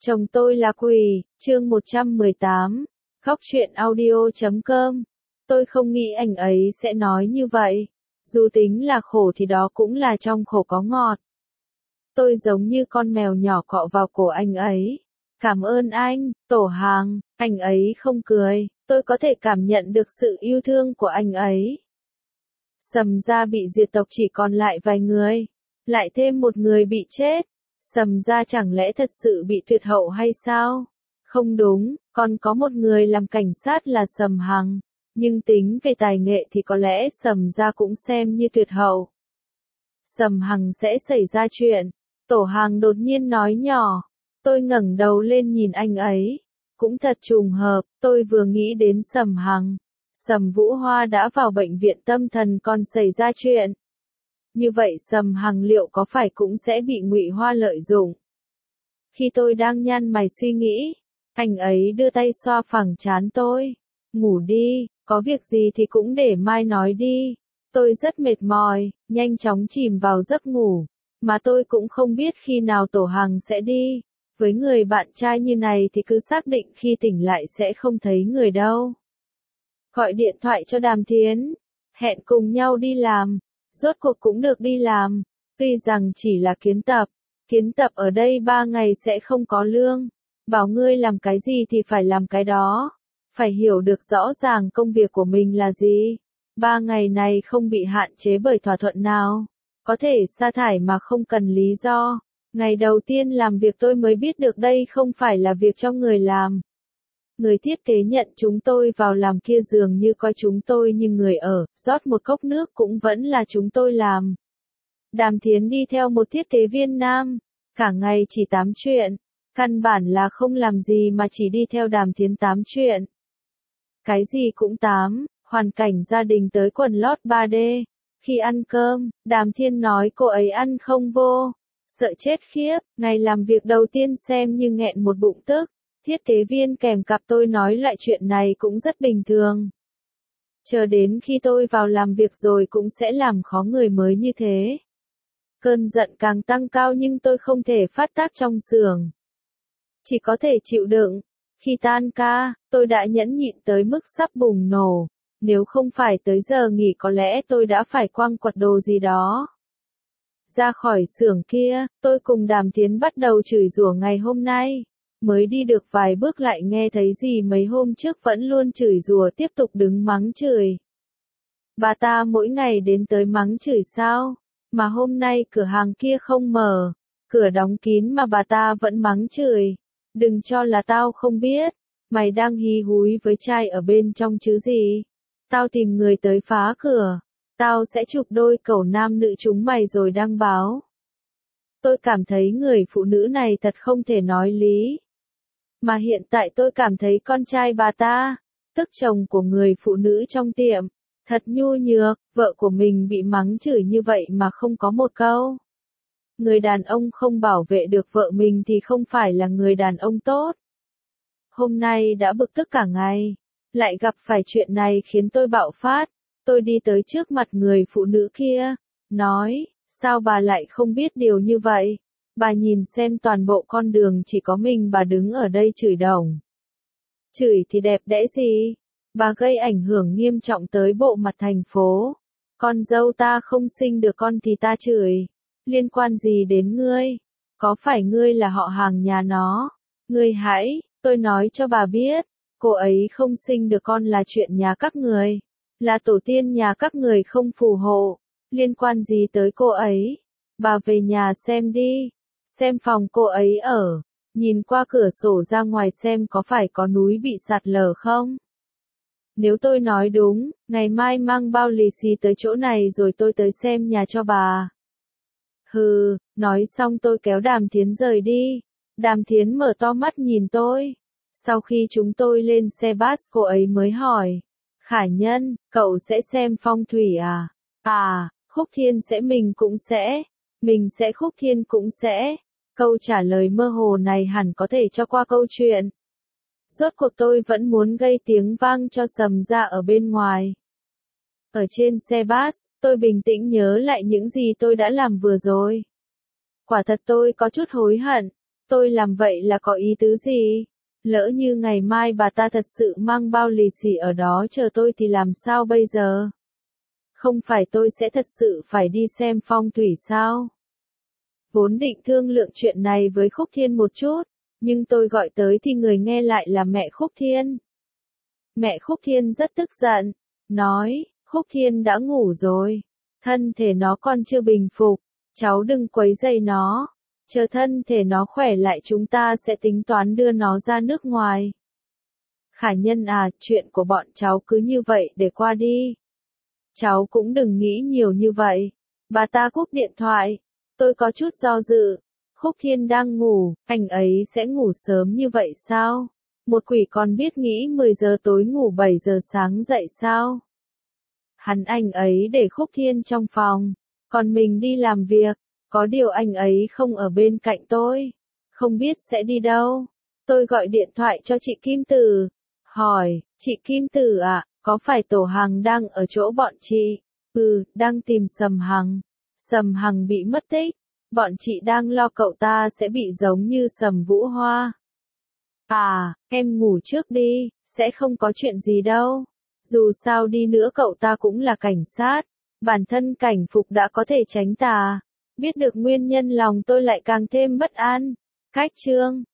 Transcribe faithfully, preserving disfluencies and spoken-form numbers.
Chồng tôi là quỷ, chương một trăm mười tám, khóc chuyện audio chấm com. Tôi không nghĩ anh ấy sẽ nói như vậy. Dù tính là khổ thì đó cũng là trong khổ có ngọt. Tôi giống như con mèo nhỏ cọ vào cổ anh ấy. Cảm ơn anh, Tổ Hàng. Anh ấy không cười. Tôi có thể cảm nhận được sự yêu thương của anh ấy. Sầm gia bị diệt tộc chỉ còn lại vài người. Lại thêm một người bị chết. Sầm gia chẳng lẽ thật sự bị tuyệt hậu hay sao? Không đúng, còn có một người làm cảnh sát là Sầm Hằng. Nhưng tính về tài nghệ thì có lẽ Sầm gia cũng xem như tuyệt hậu. Sầm Hằng sẽ xảy ra chuyện. Tổ Hàng đột nhiên nói nhỏ. Tôi ngẩng đầu lên nhìn anh ấy. Cũng thật trùng hợp, tôi vừa nghĩ đến Sầm Hằng. Sầm Vũ Hoa đã vào bệnh viện tâm thần còn xảy ra chuyện. Như vậy Sầm Hằng liệu có phải cũng sẽ bị Ngụy Hoa lợi dụng? Khi tôi đang nhăn mày suy nghĩ, anh ấy đưa tay xoa phẳng trán tôi. Ngủ đi, có việc gì thì cũng để mai nói đi. Tôi rất mệt mỏi, nhanh chóng chìm vào giấc ngủ. Mà tôi cũng không biết khi nào Tổ Hàng sẽ đi. Với người bạn trai như này thì cứ xác định khi tỉnh lại sẽ không thấy người đâu. Gọi điện thoại cho Đàm Thiến. Hẹn cùng nhau đi làm. Rốt cuộc cũng được đi làm. Tuy rằng chỉ là kiến tập. Kiến tập ở đây ba ngày sẽ không có lương. Bảo ngươi làm cái gì thì phải làm cái đó. Phải hiểu được rõ ràng công việc của mình là gì. Ba ngày này không bị hạn chế bởi thỏa thuận nào. Có thể sa thải mà không cần lý do. Ngày đầu tiên làm việc tôi mới biết được đây không phải là việc cho người làm. Người thiết kế nhận chúng tôi vào làm kia dường như coi chúng tôi như người ở, rót một cốc nước cũng vẫn là chúng tôi làm. Đàm Thiến đi theo một thiết kế viên nam, cả ngày chỉ tám chuyện, căn bản là không làm gì mà chỉ đi theo Đàm Thiến tám chuyện. Cái gì cũng tám, hoàn cảnh gia đình tới quần lót ba D. Khi ăn cơm, Đàm Thiên nói cô ấy ăn không vô, sợ chết khiếp, ngày làm việc đầu tiên xem như nghẹn một bụng tức. Thiết kế viên kèm cặp tôi nói lại chuyện này cũng rất bình thường. Chờ đến khi tôi vào làm việc rồi cũng sẽ làm khó người mới như thế. Cơn giận càng tăng cao nhưng tôi không thể phát tác trong xưởng. Chỉ có thể chịu đựng. Khi tan ca, tôi đã nhẫn nhịn tới mức sắp bùng nổ. Nếu không phải tới giờ nghỉ có lẽ tôi đã phải quăng quật đồ gì đó. Ra khỏi xưởng kia, tôi cùng Đàm Thiến bắt đầu chửi rủa ngày hôm nay. Mới đi được vài bước lại nghe thấy gì mấy hôm trước vẫn luôn chửi rủa tiếp tục đứng mắng chửi. Bà ta mỗi ngày đến tới mắng chửi sao? Mà hôm nay cửa hàng kia không mở, cửa đóng kín mà bà ta vẫn mắng chửi. Đừng cho là tao không biết, mày đang hí húi với trai ở bên trong chứ gì. Tao tìm người tới phá cửa, tao sẽ chụp đôi cẩu nam nữ chúng mày rồi đăng báo. Tôi cảm thấy người phụ nữ này thật không thể nói lý. Mà hiện tại tôi cảm thấy con trai bà ta, tức chồng của người phụ nữ trong tiệm, thật nhu nhược, vợ của mình bị mắng chửi như vậy mà không có một câu. Người đàn ông không bảo vệ được vợ mình thì không phải là người đàn ông tốt. Hôm nay đã bực tức cả ngày, lại gặp phải chuyện này khiến tôi bạo phát. Tôi đi tới trước mặt người phụ nữ kia, nói, sao bà lại không biết điều như vậy? Bà nhìn xem toàn bộ con đường chỉ có mình bà đứng ở đây chửi đồng. Chửi thì đẹp đẽ gì? Bà gây ảnh hưởng nghiêm trọng tới bộ mặt thành phố. Con dâu ta không sinh được con thì ta chửi. Liên quan gì đến ngươi? Có phải ngươi là họ hàng nhà nó? Ngươi hãy, tôi nói cho bà biết, cô ấy không sinh được con là chuyện nhà các người. Là tổ tiên nhà các người không phù hộ. Liên quan gì tới cô ấy? Bà về nhà xem đi. Xem phòng cô ấy ở, nhìn qua cửa sổ ra ngoài xem có phải có núi bị sạt lở không? Nếu tôi nói đúng, ngày mai mang bao lì xì tới chỗ này rồi tôi tới xem nhà cho bà. Hừ, nói xong tôi kéo Đàm Thiến rời đi. Đàm Thiến mở to mắt nhìn tôi. Sau khi chúng tôi lên xe bus cô ấy mới hỏi. Khả Nhân, cậu sẽ xem phong thủy à? À, Khúc Thiên sẽ mình cũng sẽ. Mình sẽ Khúc Thiên cũng sẽ. Câu trả lời mơ hồ này hẳn có thể cho qua câu chuyện. Rốt cuộc tôi vẫn muốn gây tiếng vang cho Sầm gia ở bên ngoài. Ở trên xe bus, tôi bình tĩnh nhớ lại những gì tôi đã làm vừa rồi. Quả thật tôi có chút hối hận. Tôi làm vậy là có ý tứ gì? Lỡ như ngày mai bà ta thật sự mang bao lì xì ở đó chờ tôi thì làm sao bây giờ? Không phải tôi sẽ thật sự phải đi xem phong thủy sao? Vốn định thương lượng chuyện này với Khúc Thiên một chút, nhưng tôi gọi tới thì người nghe lại là mẹ Khúc Thiên. Mẹ Khúc Thiên rất tức giận, nói, Khúc Thiên đã ngủ rồi, thân thể nó còn chưa bình phục, cháu đừng quấy rầy nó, chờ thân thể nó khỏe lại chúng ta sẽ tính toán đưa nó ra nước ngoài. Khả Nhân à, chuyện của bọn cháu cứ như vậy để qua đi. Cháu cũng đừng nghĩ nhiều như vậy. Bà ta cúp điện thoại. Tôi có chút do dự. Khúc Thiên đang ngủ, anh ấy sẽ ngủ sớm như vậy sao? Một quỷ còn biết nghĩ mười giờ tối ngủ bảy giờ sáng dậy sao? Hắn anh ấy để Khúc Thiên trong phòng, còn mình đi làm việc. Có điều anh ấy không ở bên cạnh tôi. Không biết sẽ đi đâu. Tôi gọi điện thoại cho chị Kim Tử. Hỏi, chị Kim Tử ạ, có phải Tổ Hằng đang ở chỗ bọn chị? Ừ, đang tìm Sầm Hằng. Sầm Hằng bị mất tích. Bọn chị đang lo cậu ta sẽ bị giống như Sầm Vũ Hoa. À, em ngủ trước đi, sẽ không có chuyện gì đâu. Dù sao đi nữa cậu ta cũng là cảnh sát. Bản thân Cảnh Phục đã có thể tránh tà. Biết được nguyên nhân lòng tôi lại càng thêm bất an. Cách chương